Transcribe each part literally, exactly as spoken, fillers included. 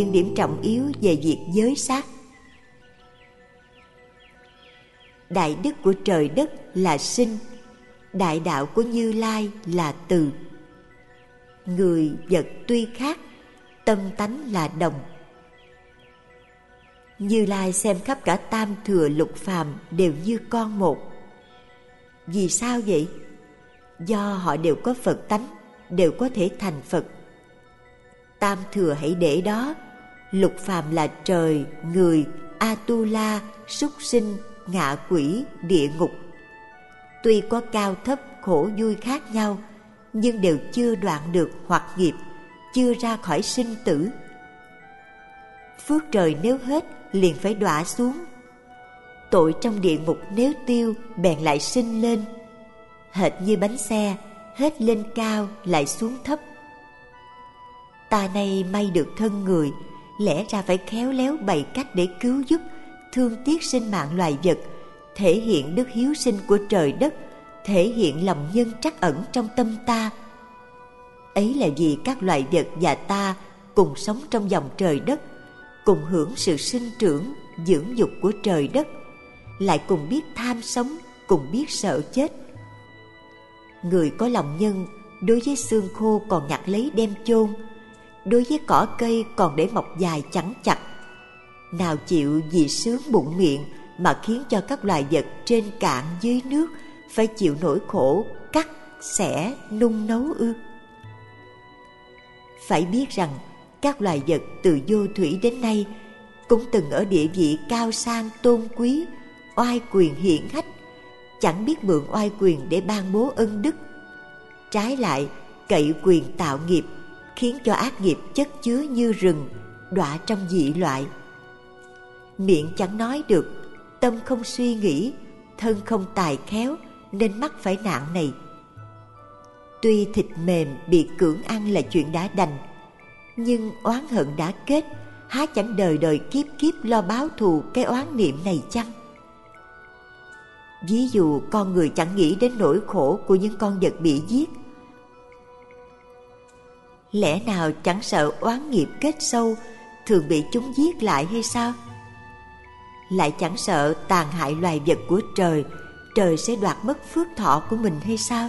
những điểm trọng yếu về việc giới sát. Đại đức của trời đất là sinh, đại đạo của Như Lai là từ. Người vật tuy khác, tâm tánh là đồng. Như Lai xem khắp cả tam thừa lục phàm đều như con một. Vì sao vậy? Do họ đều có Phật tánh, đều có thể thành Phật. Tam thừa hãy để đó, lục phàm là trời, người, Atula, súc sinh, ngạ quỷ, địa ngục. Tuy có cao thấp, khổ vui khác nhau, nhưng đều chưa đoạn được hoặc nghiệp, chưa ra khỏi sinh tử. Phước trời nếu hết, liền phải đọa xuống. Tội trong địa ngục nếu tiêu, bèn lại sinh lên. Hệt như bánh xe, hết lên cao lại xuống thấp. Ta nay may được thân người, lẽ ra phải khéo léo bày cách để cứu giúp, thương tiếc sinh mạng loài vật, thể hiện đức hiếu sinh của trời đất, thể hiện lòng nhân trắc ẩn trong tâm ta. Ấy là vì các loài vật và ta cùng sống trong dòng trời đất, cùng hưởng sự sinh trưởng, dưỡng dục của trời đất, lại cùng biết tham sống, cùng biết sợ chết. Người có lòng nhân, đối với xương khô còn nhặt lấy đem chôn, đối với cỏ cây còn để mọc dài chẳng chặt. Nào chịu vì sướng bụng miệng mà khiến cho các loài vật trên cạn dưới nước phải chịu nỗi khổ cắt, xẻ, nung nấu ư? Phải biết rằng các loài vật từ vô thủy đến nay cũng từng ở địa vị cao sang tôn quý, oai quyền hiển hách, chẳng biết mượn oai quyền để ban bố ân đức. Trái lại cậy quyền tạo nghiệp, khiến cho ác nghiệp chất chứa như rừng, đọa trong dị loại. Miệng chẳng nói được, tâm không suy nghĩ, thân không tài khéo, nên mắc phải nạn này. Tuy thịt mềm bị cưỡng ăn là chuyện đã đành, nhưng oán hận đã kết, há chẳng đời đời kiếp kiếp lo báo thù cái oán niệm này chăng? Ví dụ con người chẳng nghĩ đến nỗi khổ của những con vật bị giết, lẽ nào chẳng sợ oán nghiệp kết sâu, thường bị chúng giết lại hay sao? Lại chẳng sợ tàn hại loài vật của trời, trời sẽ đoạt mất phước thọ của mình hay sao?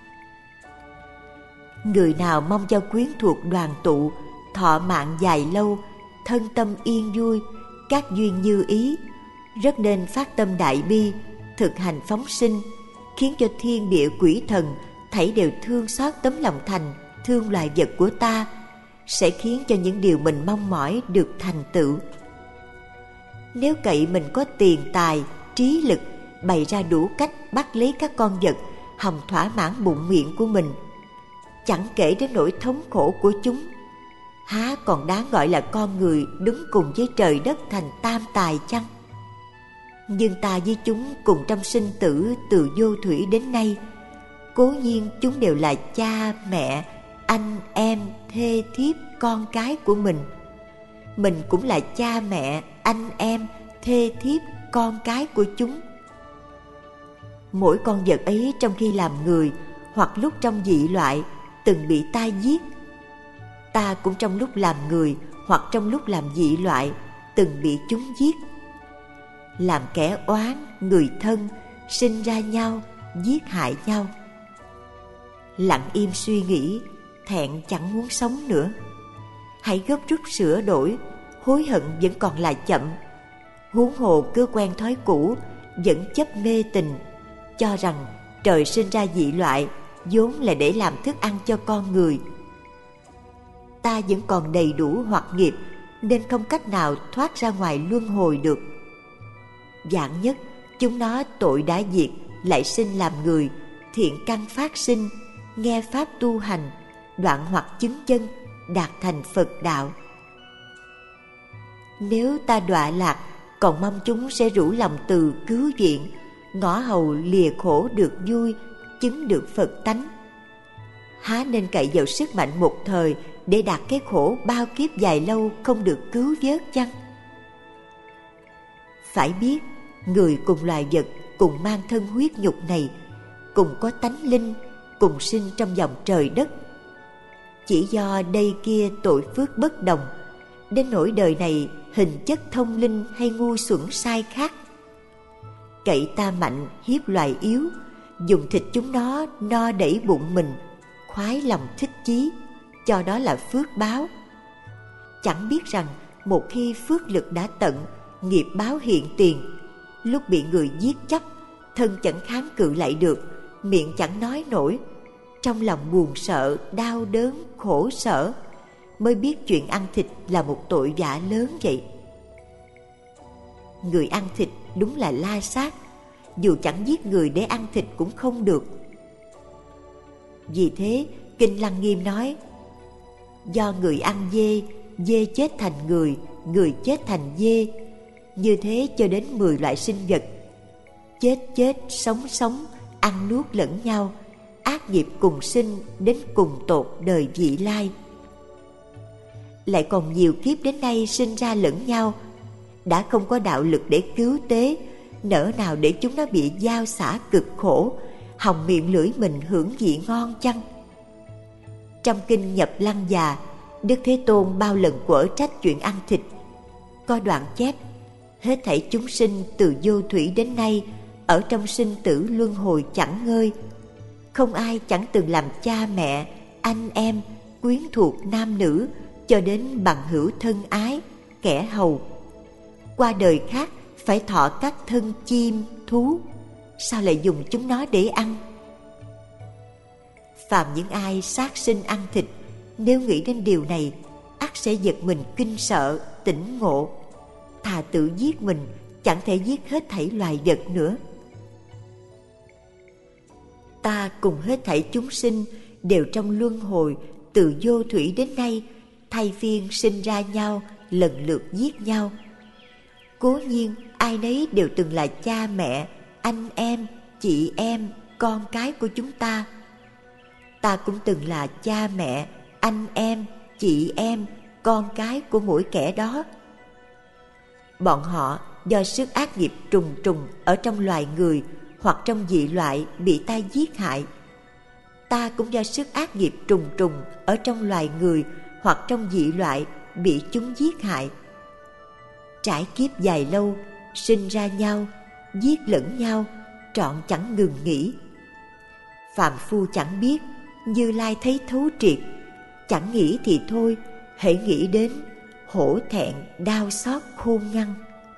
Người nào mong cho quyến thuộc đoàn tụ, thọ mạng dài lâu, thân tâm yên vui, các duyên như ý, rất nên phát tâm đại bi, thực hành phóng sinh, khiến cho thiên địa quỷ thần thảy đều thương xót tấm lòng thành, thương loài vật của ta, sẽ khiến cho những điều mình mong mỏi được thành tựu. Nếu cậy mình có tiền tài, trí lực, bày ra đủ cách bắt lấy các con vật, hòng thỏa mãn bụng miệng của mình, chẳng kể đến nỗi thống khổ của chúng, há còn đáng gọi là con người đứng cùng với trời đất thành tam tài chăng? Nhưng ta với chúng cùng trong sinh tử từ vô thủy đến nay, cố nhiên chúng đều là cha, mẹ, anh, em, thê, thiếp, con cái của mình. Mình cũng là cha, mẹ, anh, em, thê, thiếp, con cái của chúng. Mỗi con vật ấy trong khi làm người, hoặc lúc trong dị loại, từng bị ta giết. Ta cũng trong lúc làm người, hoặc trong lúc làm dị loại, từng bị chúng giết. Làm kẻ oán, người thân, sinh ra nhau, giết hại nhau. Lặng im suy nghĩ, thẹn chẳng muốn sống nữa. Hãy gấp rút sửa đổi, hối hận vẫn còn là chậm. Huống hồ cứ quen thói cũ, vẫn chấp mê tình, cho rằng trời sinh ra dị loại vốn là để làm thức ăn cho con người. Ta vẫn còn đầy đủ hoặc nghiệp, nên không cách nào thoát ra ngoài luân hồi được. Vạn nhất chúng nó tội đã diệt, lại sinh làm người, thiện căn phát sinh, nghe pháp tu hành, đoạn hoặc chứng chân, đạt thành Phật đạo. Nếu ta đọa lạc, còn mong chúng sẽ rủ lòng từ cứu viện, ngõ hầu lìa khổ được vui, chứng được Phật tánh. Há nên cậy vào sức mạnh một thời để đạt cái khổ bao kiếp dài lâu không được cứu vớt chăng? Phải biết, người cùng loài vật cùng mang thân huyết nhục này, cùng có tánh linh, cùng sinh trong dòng trời đất. Chỉ do đây kia tội phước bất đồng, đến nỗi đời này hình chất thông linh hay ngu xuẩn sai khác. Cậy ta mạnh hiếp loài yếu, dùng thịt chúng nó no đẩy bụng mình, khoái lòng thích chí, cho đó là phước báo. Chẳng biết rằng một khi phước lực đã tận, nghiệp báo hiện tiền, lúc bị người giết chóc, thân chẳng kháng cự lại được, miệng chẳng nói nổi, trong lòng buồn sợ, đau đớn, khổ sở, mới biết chuyện ăn thịt là một tội vạ lớn vậy. Người ăn thịt đúng là la sát, dù chẳng giết người để ăn thịt cũng không được. Vì thế Kinh Lăng Nghiêm nói: do người ăn dê, dê chết thành người, người chết thành dê, như thế cho đến mười loại sinh vật, chết chết, sống sống, ăn nuốt lẫn nhau, ác nghiệp cùng sinh đến cùng tột đời vị lai. Lại còn nhiều kiếp đến nay sinh ra lẫn nhau, đã không có đạo lực để cứu tế, nỡ nào để chúng nó bị giao xả cực khổ, hòng miệng lưỡi mình hưởng vị ngon chăng? Trong kinh Nhập Lăng Già, Đức Thế Tôn bao lần quở trách chuyện ăn thịt. Có đoạn chép: hết thảy chúng sinh từ vô thủy đến nay, ở trong sinh tử luân hồi chẳng ngơi, không ai chẳng từng làm cha mẹ, anh em, quyến thuộc nam nữ, cho đến bằng hữu thân ái, kẻ hầu. Qua đời khác phải thọ các thân chim, thú, sao lại dùng chúng nó để ăn? Phàm những ai sát sinh ăn thịt, nếu nghĩ đến điều này, ắt sẽ giật mình kinh sợ, tỉnh ngộ, thà tự giết mình, chẳng thể giết hết thảy loài vật nữa. Ta cùng hết thảy chúng sinh đều trong luân hồi từ vô thủy đến nay, thay phiên sinh ra nhau, lần lượt giết nhau. Cố nhiên ai nấy đều từng là cha mẹ, anh em, chị em, con cái của chúng ta. Ta cũng từng là cha mẹ, anh em, chị em, con cái của mỗi kẻ đó. Bọn họ do sức ác nghiệp trùng trùng ở trong loài người hoặc trong dị loại bị ta giết hại. Ta cũng do sức ác nghiệp trùng trùng ở trong loài người hoặc trong dị loại bị chúng giết hại. Trải kiếp dài lâu, sinh ra nhau, giết lẫn nhau, trọn chẳng ngừng nghỉ. Phàm phu chẳng biết, Như Lai thấy thấu triệt, chẳng nghĩ thì thôi, hễ nghĩ đến, hổ thẹn đau xót khôn ngăn.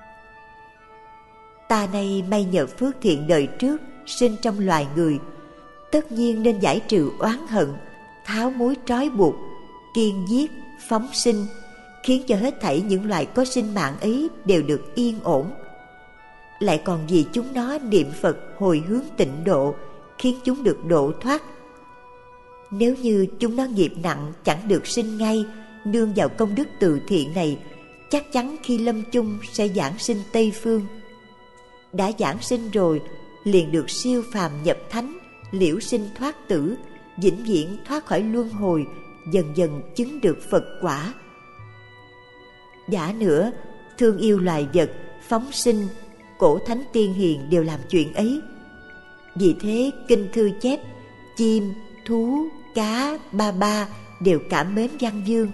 Ta nay may nhờ phước thiện đời trước sinh trong loài người, tất nhiên nên giải trừ oán hận, tháo mối trói buộc, kiên giết, phóng sinh, khiến cho hết thảy những loài có sinh mạng ấy đều được yên ổn. Lại còn vì chúng nó niệm Phật hồi hướng tịnh độ, khiến chúng được độ thoát. Nếu như chúng nó nghiệp nặng chẳng được sinh ngay, nương vào công đức từ thiện này, chắc chắn khi lâm chung sẽ giảng sinh Tây Phương. Đã giảng sinh rồi, liền được siêu phàm nhập thánh, liễu sinh thoát tử, vĩnh viễn thoát khỏi luân hồi, dần dần chứng được Phật quả. Giả nữa, thương yêu loài vật, phóng sinh, cổ thánh tiên hiền đều làm chuyện ấy. Vì thế kinh thư chép, chim, thú, cá, ba ba đều cảm mến Văn Vương.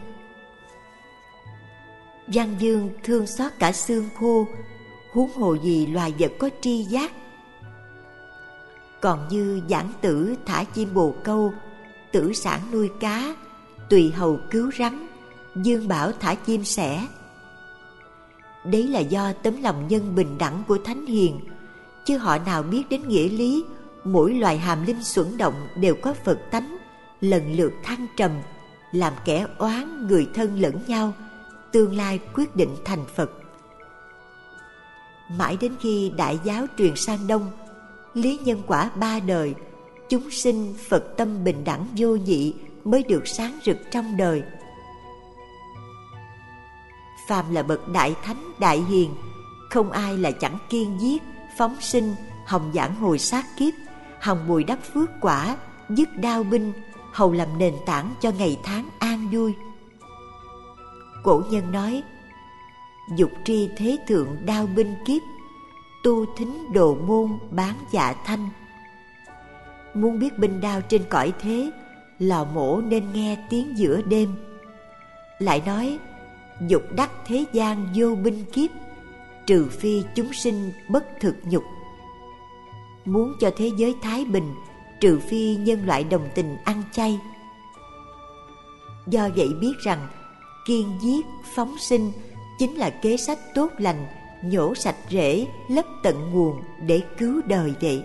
Văn Vương thương xót cả xương khô, huống hồ gì loài vật có tri giác. Còn như Giảng Tử thả chim bồ câu, Tử Sản nuôi cá, Tùy Hầu cứu rắn, Dương Bảo thả chim sẻ. Đấy là do tấm lòng nhân bình đẳng của thánh hiền, chứ họ nào biết đến nghĩa lý mỗi loài hàm linh xuẩn động đều có Phật tánh, lần lượt thăng trầm, làm kẻ oán người thân lẫn nhau, tương lai quyết định thành Phật. Mãi đến khi đại giáo truyền sang Đông, lý nhân quả ba đời, chúng sinh Phật tâm bình đẳng vô nhị mới được sáng rực trong đời. Phàm là bậc đại thánh đại hiền, không ai là chẳng kiên giết, phóng sinh, hòng giảng hồi sát kiếp, hòng bồi đắp phước quả, dứt đao binh, hầu làm nền tảng cho ngày tháng an vui. Cổ nhân nói: dục tri thế thượng đao binh kiếp, tu thính đồ môn bán dạ thanh. Muốn biết binh đao trên cõi thế, lò mổ nên nghe tiếng giữa đêm. Lại nói: dục đắc thế gian vô binh kiếp, trừ phi chúng sinh bất thực nhục. Muốn cho thế giới thái bình, trừ phi nhân loại đồng tình ăn chay. Do vậy biết rằng kiêng giết phóng sinh chính là kế sách tốt lành, nhổ sạch rễ, lấp tận nguồn để cứu đời vậy.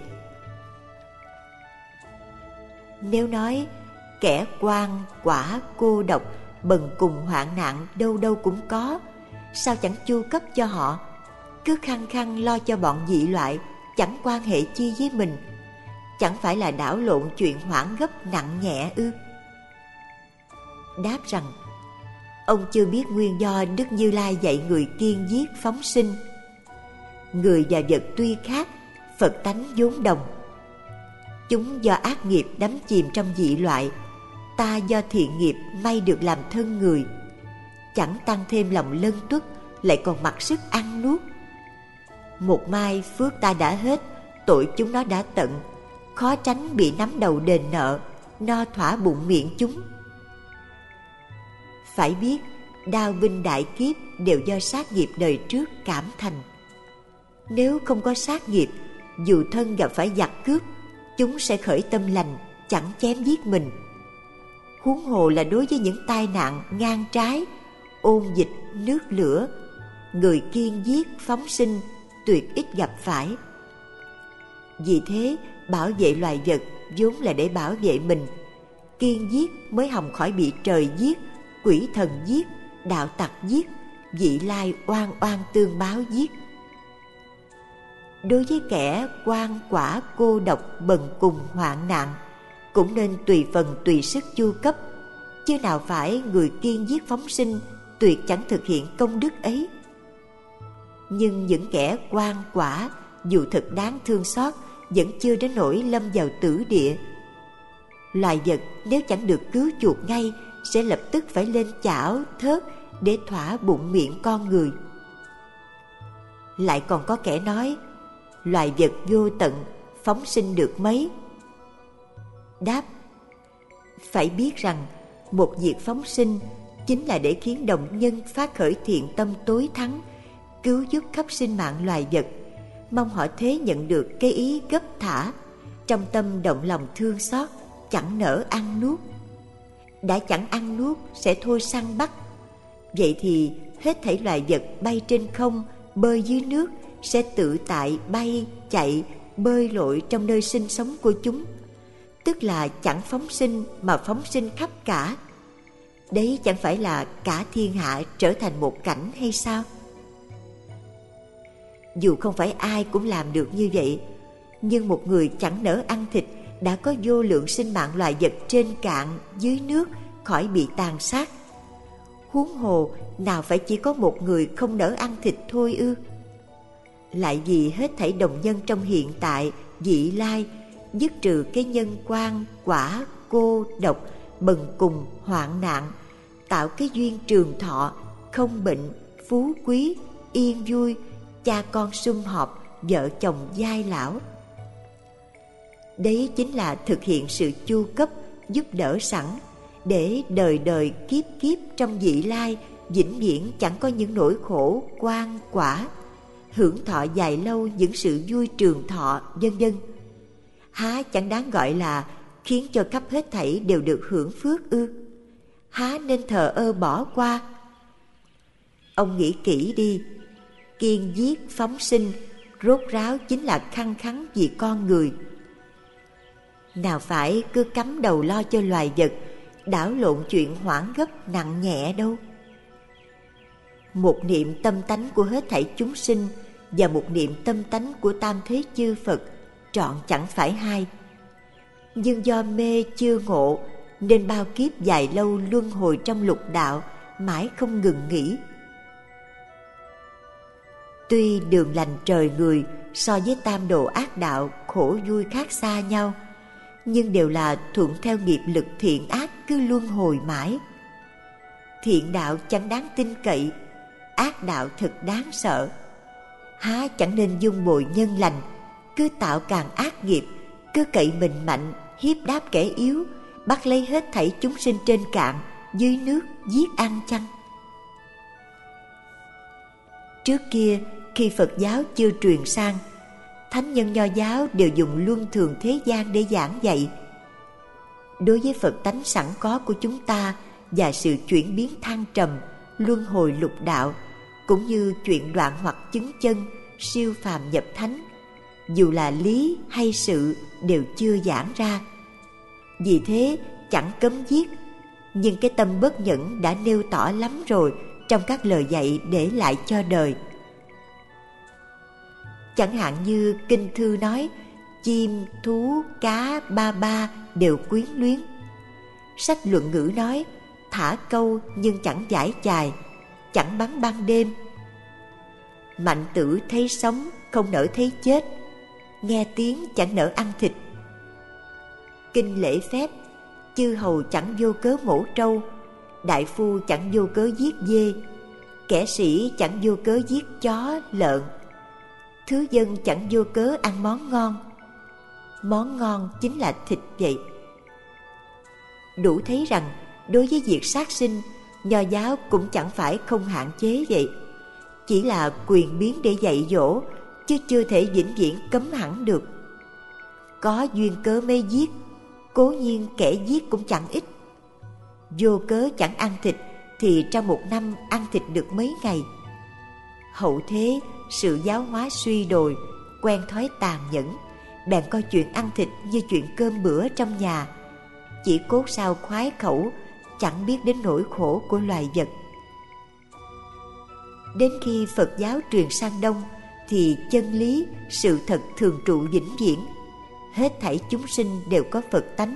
Nếu nói kẻ quan quả cô độc, bần cùng hoạn nạn đâu đâu cũng có, sao chẳng chu cấp cho họ? Cứ khăng khăng lo cho bọn dị loại, chẳng quan hệ chi với mình, chẳng phải là đảo lộn chuyện hoãn gấp nặng nhẹ ư? Đáp rằng ông chưa biết nguyên do Đức Như Lai dạy người kiêng giết phóng sinh. Người và vật tuy khác, Phật tánh vốn đồng. Chúng do ác nghiệp đắm chìm trong dị loại, ta do thiện nghiệp may được làm thân người, chẳng tăng thêm lòng lân tuất, lại còn mặc sức ăn nuốt. Một mai phước ta đã hết, tội chúng nó đã tận, khó tránh bị nắm đầu đền nợ, no thỏa bụng miệng chúng. Phải biết đao binh đại kiếp đều do sát nghiệp đời trước cảm thành. Nếu không có sát nghiệp, dù thân gặp phải giặc cướp, chúng sẽ khởi tâm lành, chẳng chém giết mình. Huống hồ là đối với những tai nạn ngang trái, ôn dịch, nước lửa, người kiêng giết phóng sinh tuyệt ít gặp phải. Vì thế bảo vệ loài vật vốn là để bảo vệ mình, kiêng giết mới hòng khỏi bị trời giết, quỷ thần giết, đạo tặc giết, vị lai oan oan tương báo giết. Đối với kẻ quan quả cô độc bần cùng hoạn nạn, cũng nên tùy phần tùy sức chu cấp, chứ nào phải người kiêng giết phóng sinh tuyệt chẳng thực hiện công đức ấy. Nhưng những kẻ quan quả dù thật đáng thương xót, vẫn chưa đến nỗi lâm vào tử địa. Loài vật nếu chẳng được cứu chuộc ngay, sẽ lập tức phải lên chảo thớt để thỏa bụng miệng con người. Lại còn có kẻ nói loài vật vô tận, phóng sinh được mấy? Đáp: phải biết rằng một việc phóng sinh chính là để khiến đồng nhân phát khởi thiện tâm tối thắng, cứu giúp khắp sinh mạng loài vật, mong họ thế nhận được cái ý gấp thả, trong tâm động lòng thương xót, chẳng nỡ ăn nuốt. Đã chẳng ăn nuốt sẽ thôi săn bắt. Vậy thì hết thảy loài vật bay trên không, bơi dưới nước sẽ tự tại bay, chạy, bơi lội trong nơi sinh sống của chúng, tức là chẳng phóng sinh mà phóng sinh khắp cả. Đấy chẳng phải là cả thiên hạ trở thành một cảnh hay sao? Dù không phải ai cũng làm được như vậy, nhưng một người chẳng nỡ ăn thịt đã có vô lượng sinh mạng loài vật trên cạn dưới nước khỏi bị tàn sát. Huống hồ nào phải chỉ có một người không nỡ ăn thịt thôi ư? Lại vì hết thảy đồng nhân trong hiện tại, vị lai, dứt trừ cái nhân quan, quả, cô, độc, bần cùng, hoạn nạn, tạo cái duyên trường thọ, không bệnh, phú quý, yên vui, cha con sum họp, vợ chồng giai lão. Đấy chính là thực hiện sự chu cấp, giúp đỡ sẵn, để đời đời kiếp kiếp trong vị lai vĩnh viễn chẳng có những nỗi khổ quan quả, hưởng thọ dài lâu những sự vui trường thọ, vân vân. Há chẳng đáng gọi là khiến cho khắp hết thảy đều được hưởng phước ư? Há nên thờ ơ bỏ qua? Ông nghĩ kỹ đi, kiêng giết phóng sinh rốt ráo chính là khăng khăng vì con người. Nào phải cứ cắm đầu lo cho loài vật, đảo lộn chuyện hoãn gấp nặng nhẹ đâu. Một niệm tâm tánh của hết thảy chúng sinh và một niệm tâm tánh của tam thế chư Phật trọn chẳng phải hai. Nhưng do mê chưa ngộ nên bao kiếp dài lâu luân hồi trong lục đạo, mãi không ngừng nghỉ. Tuy đường lành trời người so với tam đồ ác đạo khổ vui khác xa nhau, nhưng đều là thuận theo nghiệp lực thiện ác cứ luân hồi mãi. Thiện đạo chẳng đáng tin cậy, ác đạo thật đáng sợ. Há chẳng nên dung bồi nhân lành, cứ tạo càng ác nghiệp, cứ cậy mình mạnh, hiếp đáp kẻ yếu, bắt lấy hết thảy chúng sinh trên cạn dưới nước giết ăn chăng? Trước kia, khi Phật giáo chưa truyền sang, thánh nhân Nho giáo đều dùng luân thường thế gian để giảng dạy. Đối với Phật tánh sẵn có của chúng ta và sự chuyển biến thăng trầm, luân hồi lục đạo, cũng như chuyện đoạn hoặc chứng chân, siêu phàm nhập thánh, dù là lý hay sự đều chưa giảng ra. Vì thế chẳng cấm giết, nhưng cái tâm bất nhẫn đã nêu tỏ lắm rồi trong các lời dạy để lại cho đời. Chẳng hạn như kinh thư nói chim, thú, cá, ba ba đều quyến luyến. Sách luận ngữ nói thả câu nhưng chẳng giải chài, chẳng bắn ban đêm. Mạnh tử thấy sống không nỡ thấy chết, nghe tiếng chẳng nỡ ăn thịt. Kinh lễ phép, chư hầu chẳng vô cớ mổ trâu, đại phu chẳng vô cớ giết dê, kẻ sĩ chẳng vô cớ giết chó, lợn, thứ dân chẳng vô cớ ăn món ngon. Món ngon chính là thịt vậy. Đủ thấy rằng đối với việc sát sinh, Nho giáo cũng chẳng phải không hạn chế vậy, chỉ là quyền biến để dạy dỗ, chứ chưa thể vĩnh viễn cấm hẳn được. Có duyên cớ mới giết, cố nhiên kẻ giết cũng chẳng ít. Vô cớ chẳng ăn thịt thì trong một năm ăn thịt được mấy ngày. Hậu thế sự giáo hóa suy đồi, quen thói tàn nhẫn, bèn coi chuyện ăn thịt như chuyện cơm bữa trong nhà, chỉ cốt sao khoái khẩu, chẳng biết đến nỗi khổ của loài vật. Đến khi Phật giáo truyền sang Đông thì chân lý, sự thật thường trụ vĩnh viễn, hết thảy chúng sinh đều có Phật tánh.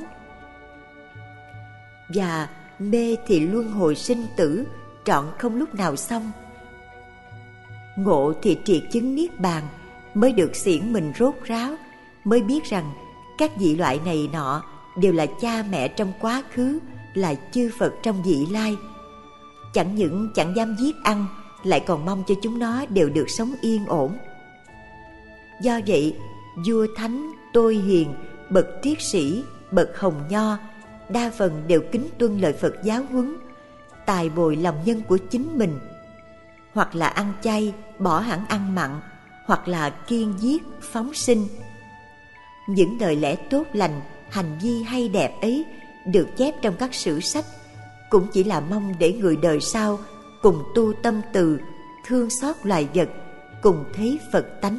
Và mê thì luân hồi sinh tử, trọn không lúc nào xong. Ngộ thì triệt chứng niết bàn, mới được xiển mình rốt ráo, mới biết rằng các vị loại này nọ đều là cha mẹ trong quá khứ, là chư Phật trong vị lai. Chẳng những chẳng dám giết ăn, lại còn mong cho chúng nó đều được sống yên ổn. Do vậy, vua thánh, tôi hiền, bậc triết sĩ, bậc hồng nho, đa phần đều kính tuân lời Phật giáo huấn, tài bồi lòng nhân của chính mình, hoặc là ăn chay, bỏ hẳn ăn mặn, hoặc là kiêng giết, phóng sinh. Những lời lẽ tốt lành, hành vi hay đẹp ấy được chép trong các sử sách, cũng chỉ là mong để người đời sau cùng tu tâm từ, thương xót loài vật, cùng thấy Phật tánh.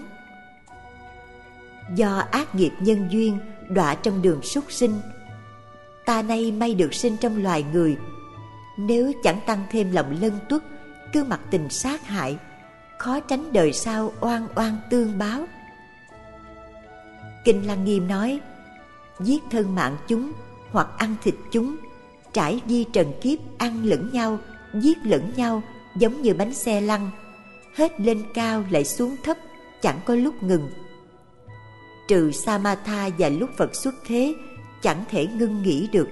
Do ác nghiệp nhân duyên đọa trong đường súc sinh, ta nay may được sinh trong loài người. Nếu chẳng tăng thêm lòng lân tuất, cứ mặc tình sát hại, khó tránh đời sau oan oan tương báo. Kinh Lăng Nghiêm nói: giết thân mạng chúng, hoặc ăn thịt chúng, trải vi trần kiếp, ăn lẫn nhau, giết lẫn nhau, giống như bánh xe lăn, hết lên cao lại xuống thấp, chẳng có lúc ngừng. Trừ Samatha và lúc Phật xuất thế, chẳng thể ngưng nghỉ được.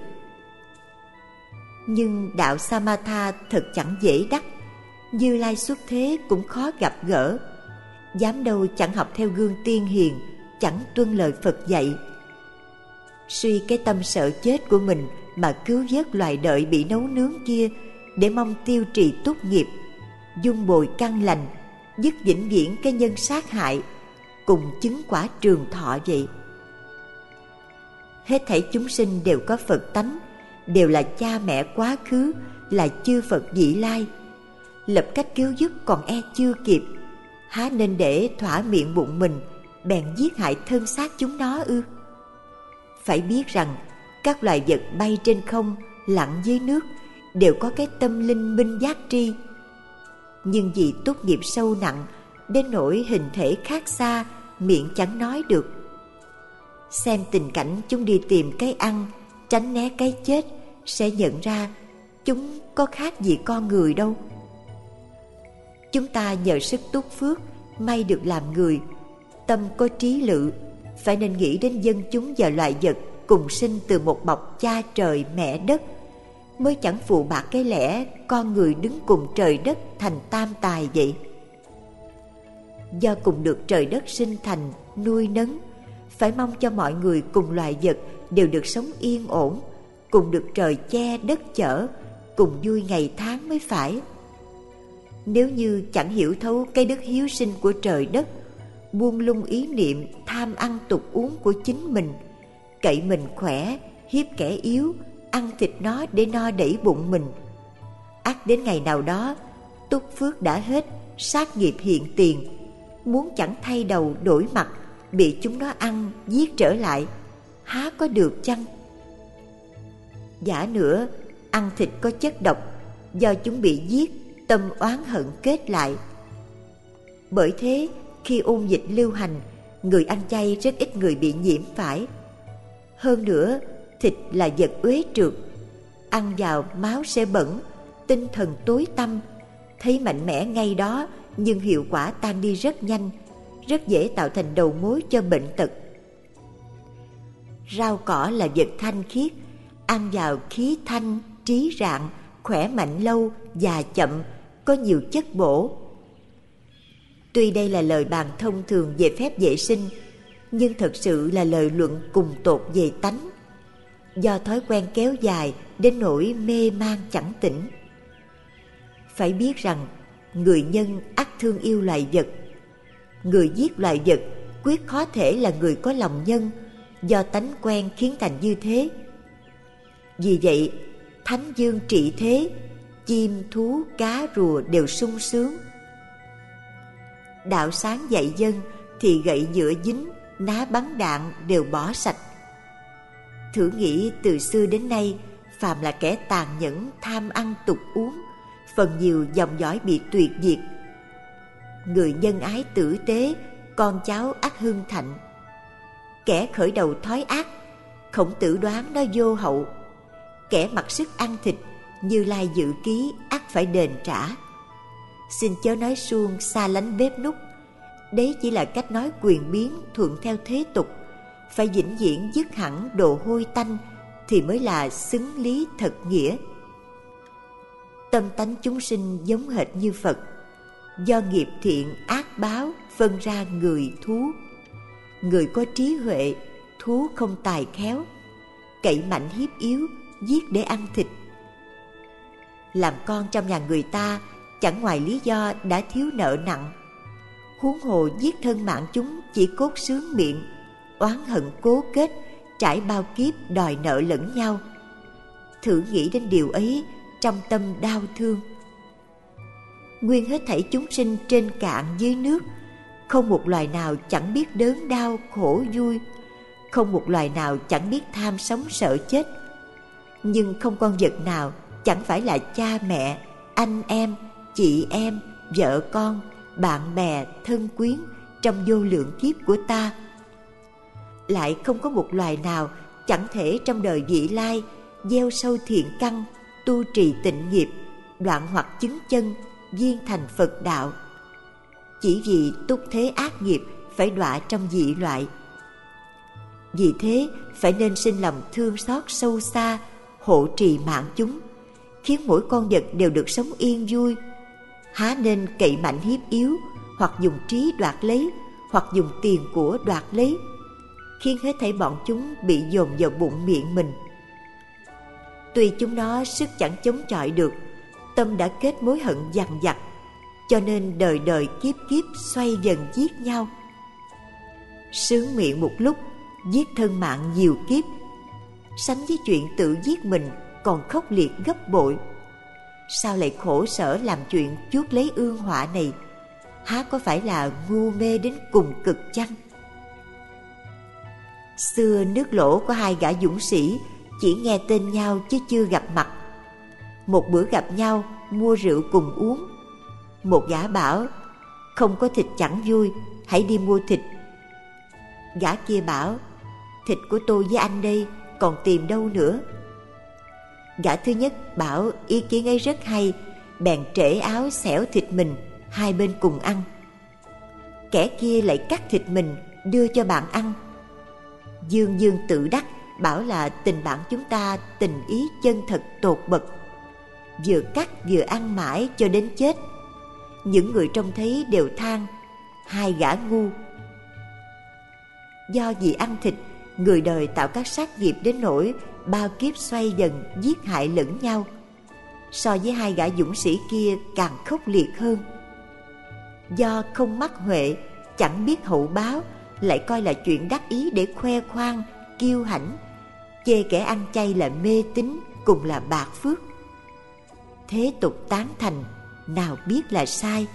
Nhưng đạo Samatha thật chẳng dễ đắc, Như Lai xuất thế cũng khó gặp gỡ. Dám đâu chẳng học theo gương tiên hiền, chẳng tuân lời Phật dạy. Suy cái tâm sợ chết của mình mà cứu vớt loài đợi bị nấu nướng kia, để mong tiêu trì túc nghiệp, dung bồi căn lành, dứt vĩnh viễn cái nhân sát hại, cùng chứng quả trường thọ vậy. Hết thảy chúng sinh đều có Phật tánh, đều là cha mẹ quá khứ, là chư Phật vị lai. Lập cách cứu giúp còn e chưa kịp, há nên để thỏa miệng bụng mình, bèn giết hại thân xác chúng nó ư? Phải biết rằng các loài vật bay trên không, lặn dưới nước đều có cái tâm linh minh giác tri, nhưng vì túc nghiệp sâu nặng đến nỗi hình thể khác xa, miệng chẳng nói được. Xem tình cảnh chúng đi tìm cái ăn, tránh né cái chết, sẽ nhận ra chúng có khác gì con người đâu. Chúng ta nhờ sức túc phước, may được làm người, tâm có trí lự, phải nên nghĩ đến dân chúng và loài vật cùng sinh từ một bọc cha trời mẹ đất, mới chẳng phụ bạc cái lẽ con người đứng cùng trời đất thành tam tài vậy. Do cùng được trời đất sinh thành, nuôi nấng, phải mong cho mọi người cùng loài vật đều được sống yên ổn, cùng được trời che đất chở, cùng vui ngày tháng mới phải. Nếu như chẳng hiểu thấu cái đức hiếu sinh của trời đất, buông lung ý niệm tham ăn tục uống của chính mình, cậy mình khỏe, hiếp kẻ yếu, ăn thịt nó để no đẩy bụng mình, ắt đến ngày nào đó túc phước đã hết, sát nghiệp hiện tiền, muốn chẳng thay đầu đổi mặt, bị chúng nó ăn giết trở lại, há có được chăng? Giả nữa, ăn thịt có chất độc, do chúng bị giết, tâm oán hận kết lại. Bởi thế, khi ôn dịch lưu hành, người ăn chay rất ít người bị nhiễm phải. Hơn nữa, thịt là vật uế trượt, ăn vào máu sẽ bẩn, tinh thần tối tăm, thấy mạnh mẽ ngay đó nhưng hiệu quả tan đi rất nhanh, rất dễ tạo thành đầu mối cho bệnh tật. Rau cỏ là vật thanh khiết, ăn vào khí thanh, trí rạng, khỏe mạnh lâu, già chậm, có nhiều chất bổ. Tuy đây là lời bàn thông thường về phép vệ sinh, nhưng thật sự là lời luận cùng tột về tánh, do thói quen kéo dài đến nỗi mê man chẳng tỉnh. Phải biết rằng người nhân ắt thương yêu loài vật, người giết loài vật quyết khó thể là người có lòng nhân, do tánh quen khiến thành như thế. Vì vậy, Thánh Dương trị thế, chim, thú, cá, rùa đều sung sướng. Đạo sáng dạy dân thì gậy nhựa dính, ná bắn đạn đều bỏ sạch. Thử nghĩ từ xưa đến nay, phàm là kẻ tàn nhẫn, tham ăn tục uống, phần nhiều dòng dõi bị tuyệt diệt. Người nhân ái tử tế, con cháu ắt hưng thạnh. Kẻ khởi đầu thói ác, Khổng Tử đoán nó vô hậu. Kẻ mặc sức ăn thịt, Như Lai dự ký ắt phải đền trả. Xin chớ nói suông xa lánh bếp núc, đấy chỉ là cách nói quyền biến thuận theo thế tục. Phải vĩnh viễn dứt hẳn đồ hôi tanh thì mới là xứng lý thật nghĩa. Tâm tánh chúng sinh giống hệt như Phật, do nghiệp thiện ác báo phân ra người thú. Người có trí huệ, thú không tài khéo, cậy mạnh hiếp yếu, giết để ăn thịt. Làm con trong nhà người ta chẳng ngoài lý do đã thiếu nợ nặng, huống hồ giết thân mạng chúng chỉ cốt sướng miệng, oán hận cố kết, trải bao kiếp đòi nợ lẫn nhau. Thử nghĩ đến điều ấy, trong tâm đau thương. Nguyên hết thảy chúng sinh trên cạn dưới nước, không một loài nào chẳng biết đớn đau khổ vui, không một loài nào chẳng biết tham sống sợ chết. Nhưng không con vật nào chẳng phải là cha mẹ, anh em, chị em, vợ con, bạn bè, thân quyến trong vô lượng kiếp của ta. Lại không có một loài nào chẳng thể trong đời vị lai gieo sâu thiện căn, tu trì tịnh nghiệp, đoạn hoặc chứng chân, viên thành Phật đạo. Chỉ vì túc thế ác nghiệp phải đọa trong dị loại. Vì thế phải nên sinh lòng thương xót sâu xa, hộ trì mạng chúng, khiến mỗi con vật đều được sống yên vui. Há nên cậy mạnh hiếp yếu, hoặc dùng trí đoạt lấy, hoặc dùng tiền của đoạt lấy, khiến hết thảy bọn chúng bị dồn vào bụng miệng mình. Tuy chúng nó sức chẳng chống chọi được, tâm đã kết mối hận dằn vặt, cho nên đời đời kiếp kiếp xoay dần giết nhau. Sướng miệng một lúc, giết thân mạng nhiều kiếp, sánh với chuyện tự giết mình còn khốc liệt gấp bội. Sao lại khổ sở làm chuyện chuốc lấy ương họa này? Há có phải là ngu mê đến cùng cực chăng? Xưa nước Lỗ có hai gã dũng sĩ, chỉ nghe tên nhau chứ chưa gặp mặt. Một bữa gặp nhau mua rượu cùng uống. Một gã bảo: không có thịt chẳng vui, hãy đi mua thịt. Gã kia bảo: thịt của tôi với anh đây, còn tìm đâu nữa. Gã thứ nhất bảo ý kiến ấy rất hay, bèn trễ áo xẻo thịt mình, hai bên cùng ăn. Kẻ kia lại cắt thịt mình đưa cho bạn ăn. Dương dương tự đắc, bảo là tình bạn chúng ta tình ý chân thật tột bậc. Vừa cắt vừa ăn mãi cho đến chết. Những người trông thấy đều than: hai gã ngu. Do vì ăn thịt, người đời tạo các sát nghiệp đến nỗi bao kiếp xoay dần giết hại lẫn nhau. so với hai gã dũng sĩ kia càng khốc liệt hơn. Do không mắc huệ, chẳng biết hậu báo, lại coi là chuyện đắc ý để khoe khoang, kiêu hãnh, chê kẻ ăn chay là mê tín, cùng là bạc phước. Thế tục tán thành, nào biết là sai.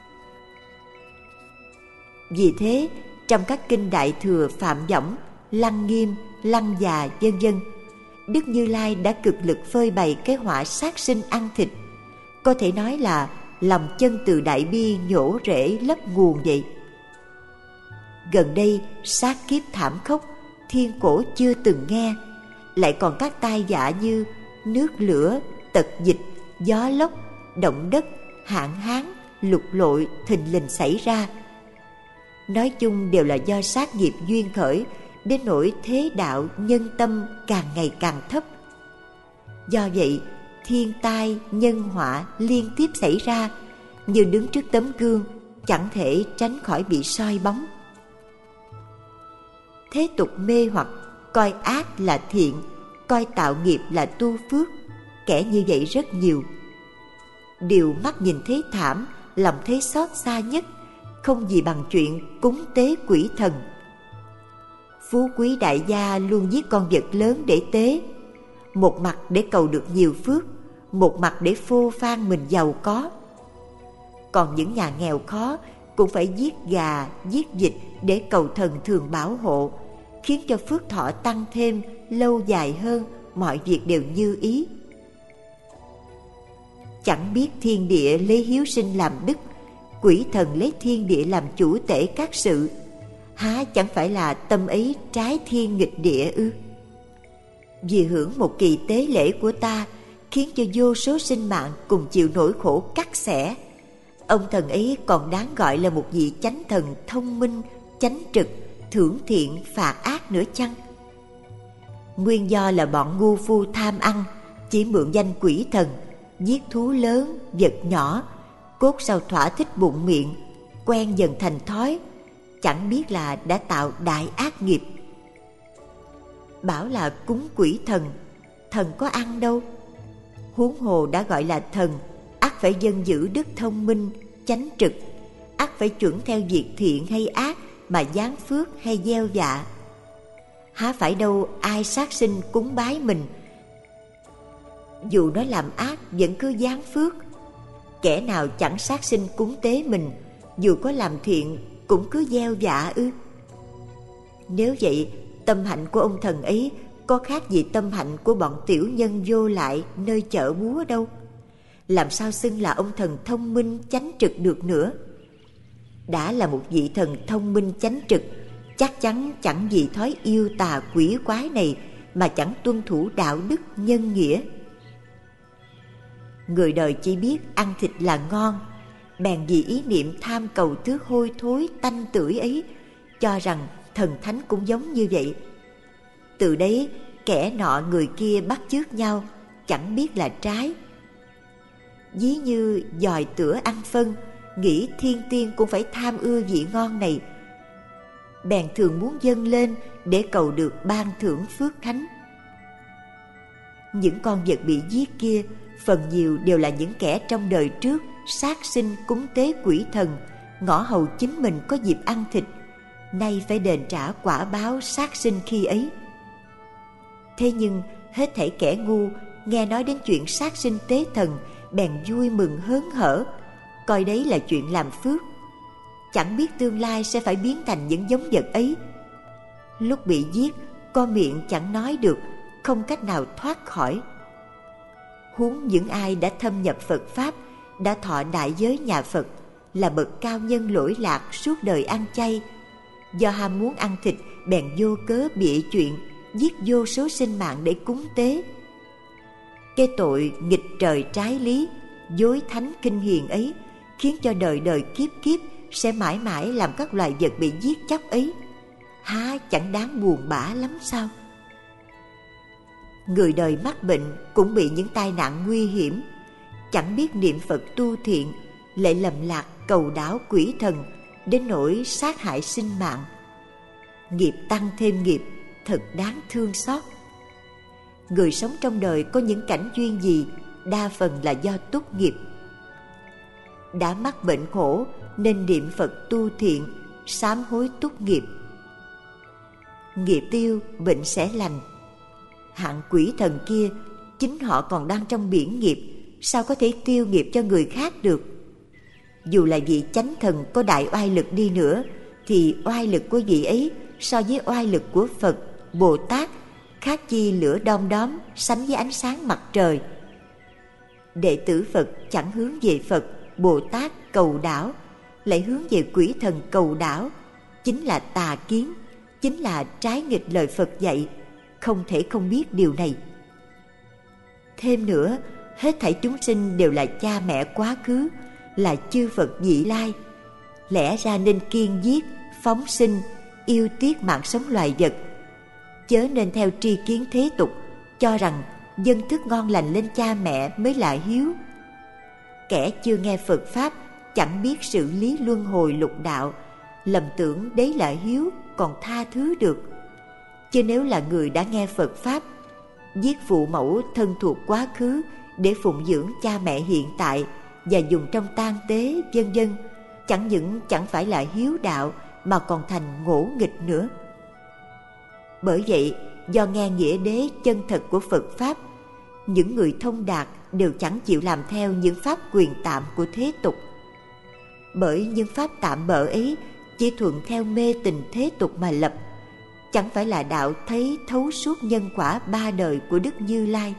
Vì thế, trong các kinh Đại Thừa, Phạm Võng, Lăng Nghiêm, Lăng Già, vân vân, Đức Như Lai đã cực lực phơi bày cái họa sát sinh ăn thịt, có thể nói là lòng chân từ đại bi nhổ rễ lấp nguồn vậy. Gần đây sát kiếp thảm khốc, thiên cổ chưa từng nghe, lại còn các tai vạ như nước lửa, tật dịch, gió lốc, động đất, hạn hán, lục lội thình lình xảy ra. Nói chung đều là do sát nghiệp duyên khởi, đến nỗi thế đạo nhân tâm càng ngày càng thấp. Do vậy, thiên tai, nhân họa liên tiếp xảy ra, như đứng trước tấm gương, chẳng thể tránh khỏi bị soi bóng. Thế tục mê hoặc, coi ác là thiện, coi tạo nghiệp là tu phước, kẻ như vậy rất nhiều. Điều mắt nhìn thấy thảm, lòng thấy xót xa nhất, không gì bằng chuyện cúng tế quỷ thần. Phú quý đại gia luôn giết con vật lớn để tế, một mặt để cầu được nhiều phước, một mặt để phô phan mình giàu có. Còn những nhà nghèo khó cũng phải giết gà, giết vịt để cầu thần thường bảo hộ, khiến cho phước thọ tăng thêm, lâu dài hơn, mọi việc đều như ý. Chẳng biết thiên địa lấy hiếu sinh làm đức, quỷ thần lấy thiên địa làm chủ tể các sự, há chẳng phải là tâm ấy trái thiên nghịch địa ư? Vì hưởng một kỳ tế lễ của ta, khiến cho vô số sinh mạng cùng chịu nỗi khổ cắt xẻ, ông thần ấy còn đáng gọi là một vị chánh thần thông minh, chánh trực, thưởng thiện phạt ác nữa chăng? Nguyên do là bọn ngu phu tham ăn, chỉ mượn danh quỷ thần, giết thú lớn, vật nhỏ, cốt sau thỏa thích bụng miệng, quen dần thành thói, chẳng biết là đã tạo đại ác nghiệp. Bảo là cúng quỷ thần, thần có ăn đâu. Huống hồ đã gọi là thần, ắt phải dân giữ đức thông minh, chánh trực, ắt phải chuẩn theo việc thiện hay ác mà giáng phước hay gieo dạ. Há phải đâu ai sát sinh cúng bái mình, dù nó làm ác vẫn cứ giáng phước. Kẻ nào chẳng sát sinh cúng tế mình, dù có làm thiện cũng cứ gieo dạ ư? Nếu vậy, tâm hạnh của ông thần ấy có khác gì tâm hạnh của bọn tiểu nhân vô lại nơi chợ búa đâu. Làm sao xưng là ông thần thông minh chánh trực được nữa? Đã là một vị thần thông minh chánh trực, chắc chắn chẳng vì thói yêu tà quỷ quái này mà chẳng tuân thủ đạo đức nhân nghĩa. Người đời chỉ biết ăn thịt là ngon, bèn vì ý niệm tham cầu thứ hôi thối tanh tưởi ấy, cho rằng thần thánh cũng giống như vậy. Từ đấy kẻ nọ người kia bắt chước nhau, chẳng biết là trái. Ví như dòi tửa ăn phân, nghĩ thiên tiên cũng phải tham ưa vị ngon này, bèn thường muốn dâng lên để cầu được ban thưởng phước thánh. Những con vật bị giết kia phần nhiều đều là những kẻ trong đời trước sát sinh cúng tế quỷ thần, ngỏ hầu chính mình có dịp ăn thịt, nay phải đền trả quả báo sát sinh khi ấy. Thế nhưng hết thảy kẻ ngu nghe nói đến chuyện sát sinh tế thần bèn vui mừng hớn hở, coi đấy là chuyện làm phước, chẳng biết tương lai sẽ phải biến thành những giống vật ấy. Lúc bị giết, co miệng chẳng nói được, không cách nào thoát khỏi. Huống những ai đã thâm nhập Phật Pháp, đã thọ đại giới nhà Phật, là bậc cao nhân lỗi lạc suốt đời ăn chay, do ham muốn ăn thịt bèn vô cớ bịa chuyện, giết vô số sinh mạng để cúng tế. Cái tội nghịch trời trái lý, dối thánh kinh hiền ấy khiến cho đời đời kiếp kiếp sẽ mãi mãi làm các loài vật bị giết chóc ấy, há chẳng đáng buồn bã lắm sao? Người đời mắc bệnh cũng bị những tai nạn nguy hiểm, chẳng biết niệm Phật tu thiện, lại lầm lạc cầu đảo quỷ thần, đến nỗi sát hại sinh mạng. Nghiệp tăng thêm nghiệp, thật đáng thương xót. Người sống trong đời có những cảnh duyên gì, đa phần là do túc nghiệp. Đã mắc bệnh khổ nên niệm Phật tu thiện, sám hối túc nghiệp. Nghiệp tiêu, bệnh sẽ lành. Hạng quỷ thần kia, chính họ còn đang trong biển nghiệp, sao có thể tiêu nghiệp cho người khác được? Dù là vị chánh thần có đại oai lực đi nữa, thì oai lực của vị ấy so với oai lực của Phật, Bồ Tát khác chi lửa đom đóm sánh với ánh sáng mặt trời. Đệ tử Phật chẳng hướng về Phật, Bồ Tát cầu đảo, lại hướng về quỷ thần cầu đảo, chính là tà kiến, chính là trái nghịch lời Phật dạy, không thể không biết điều này. Thêm nữa, hết thảy chúng sinh đều là cha mẹ quá khứ, là chư Phật vị lai, lẽ ra nên kiêng giết, phóng sinh, yêu tiếc mạng sống loài vật, chớ nên theo tri kiến thế tục, cho rằng dân thức ngon lành lên cha mẹ mới là hiếu. Kẻ chưa nghe Phật Pháp, chẳng biết sự lý luân hồi lục đạo, lầm tưởng đấy là hiếu, còn tha thứ được. Chứ nếu là người đã nghe Phật Pháp, giết phụ mẫu thân thuộc quá khứ để phụng dưỡng cha mẹ hiện tại và dùng trong tang tế vân vân, chẳng những chẳng phải là hiếu đạo mà còn thành ngỗ nghịch nữa. Bởi vậy, do nghe nghĩa đế chân thật của Phật Pháp, những người thông đạt đều chẳng chịu làm theo những pháp quyền tạm của thế tục. Bởi những pháp tạm bợ ấy chỉ thuận theo mê tình thế tục mà lập, chẳng phải là đạo thấy thấu suốt nhân quả ba đời của Đức Như Lai.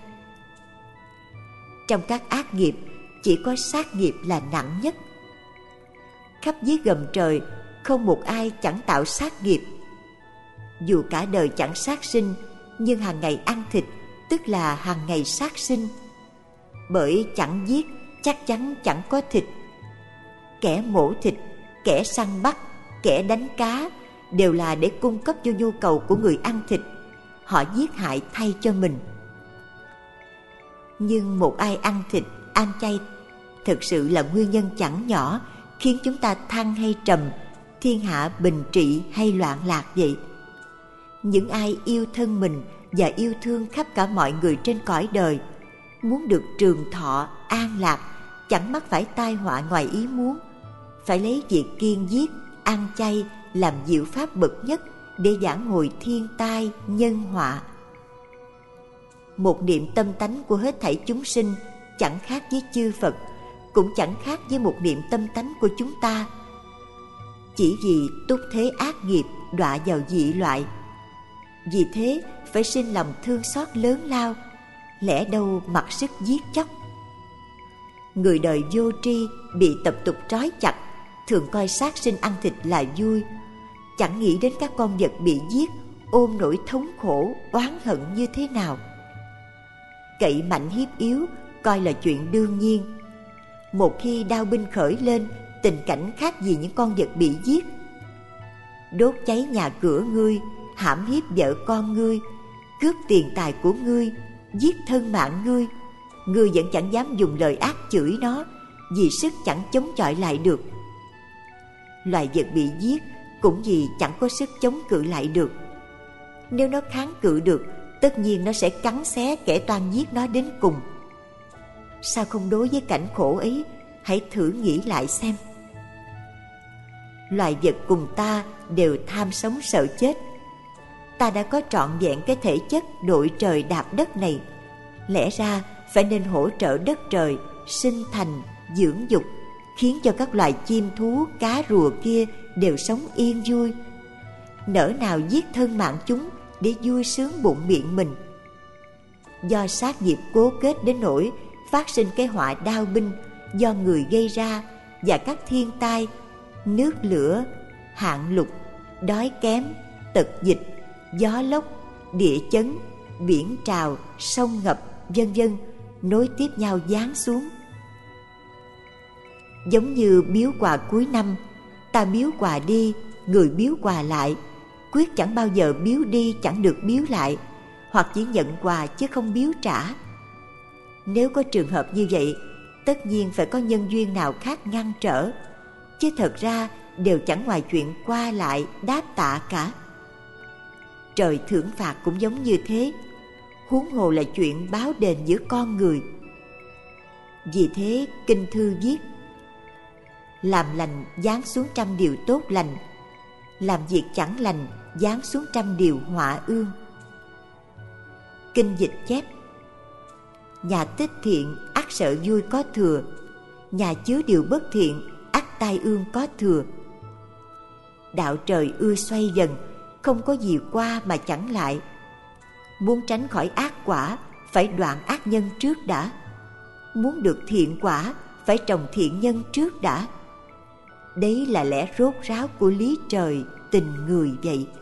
Trong các ác nghiệp, chỉ có sát nghiệp là nặng nhất. Khắp dưới gầm trời, không một ai chẳng tạo sát nghiệp. Dù cả đời chẳng sát sinh, nhưng hàng ngày ăn thịt, tức là hàng ngày sát sinh. Bởi chẳng giết, chắc chắn chẳng có thịt. Kẻ mổ thịt, kẻ săn bắt, kẻ đánh cá đều là để cung cấp cho nhu cầu của người ăn thịt. Họ giết hại thay cho mình. Nhưng một ai ăn thịt, ăn chay, thực sự là nguyên nhân chẳng nhỏ khiến chúng ta thăng hay trầm, thiên hạ bình trị hay loạn lạc vậy. Những ai yêu thân mình và yêu thương khắp cả mọi người trên cõi đời, muốn được trường thọ, an lạc, chẳng mắc phải tai họa ngoài ý muốn, phải lấy việc kiêng giết, ăn chay làm diệu pháp bậc nhất để vãn hồi thiên tai, nhân họa. Một niệm tâm tánh của hết thảy chúng sinh chẳng khác với chư Phật, cũng chẳng khác với một niệm tâm tánh của chúng ta. Chỉ vì túc thế ác nghiệp đọa vào dị loại, vì thế phải sinh lòng thương xót lớn lao, lẽ đâu mặc sức giết chóc. Người đời vô tri bị tập tục trói chặt, thường coi sát sinh ăn thịt là vui, chẳng nghĩ đến các con vật bị giết ôm nỗi thống khổ, oán hận như thế nào. Cậy mạnh hiếp yếu coi là chuyện đương nhiên. Một khi đao binh khởi lên, tình cảnh khác gì những con vật bị giết. Đốt cháy nhà cửa ngươi, hãm hiếp vợ con ngươi, cướp tiền tài của ngươi, giết thân mạng ngươi, ngươi vẫn chẳng dám dùng lời ác chửi nó, vì sức chẳng chống chọi lại được. Loài vật bị giết cũng vì chẳng có sức chống cự lại được. Nếu nó kháng cự được, tất nhiên nó sẽ cắn xé kẻ toan giết nó đến cùng. Sao không đối với cảnh khổ ấy, hãy thử nghĩ lại xem. Loài vật cùng ta đều tham sống sợ chết. Ta đã có trọn vẹn cái thể chất đội trời đạp đất này, lẽ ra phải nên hỗ trợ đất trời sinh thành, dưỡng dục, khiến cho các loài chim thú, cá rùa kia đều sống yên vui. Nỡ nào giết thân mạng chúng để vui sướng bụng miệng mình. Do sát nghiệp cố kết đến nỗi phát sinh cái họa đao binh do người gây ra, và các thiên tai, nước lửa, hạn lụt, đói kém, tật dịch, gió lốc, địa chấn, biển trào, sông ngập, vân vân nối tiếp nhau giáng xuống. Giống như biếu quà cuối năm, ta biếu quà đi, người biếu quà lại, quyết chẳng bao giờ biếu đi chẳng được biếu lại, hoặc chỉ nhận quà chứ không biếu trả. Nếu có trường hợp như vậy, tất nhiên phải có nhân duyên nào khác ngăn trở, chứ thật ra đều chẳng ngoài chuyện qua lại đáp tạ cả. Trời thưởng phạt cũng giống như thế, huống hồ là chuyện báo đền giữa con người. Vì thế kinh thư viết: làm lành giáng xuống trăm điều tốt lành, làm việc chẳng lành giáng xuống trăm điều họa ương. Kinh dịch chép: nhà tích thiện ắt sợ vui có thừa, nhà chứa điều bất thiện ắt tai ương có thừa. Đạo trời ưa xoay dần, không có gì qua mà chẳng lại. Muốn tránh khỏi ác quả, phải đoạn ác nhân trước đã. Muốn được thiện quả, phải trồng thiện nhân trước đã. Đấy là lẽ rốt ráo của lý trời tình người vậy.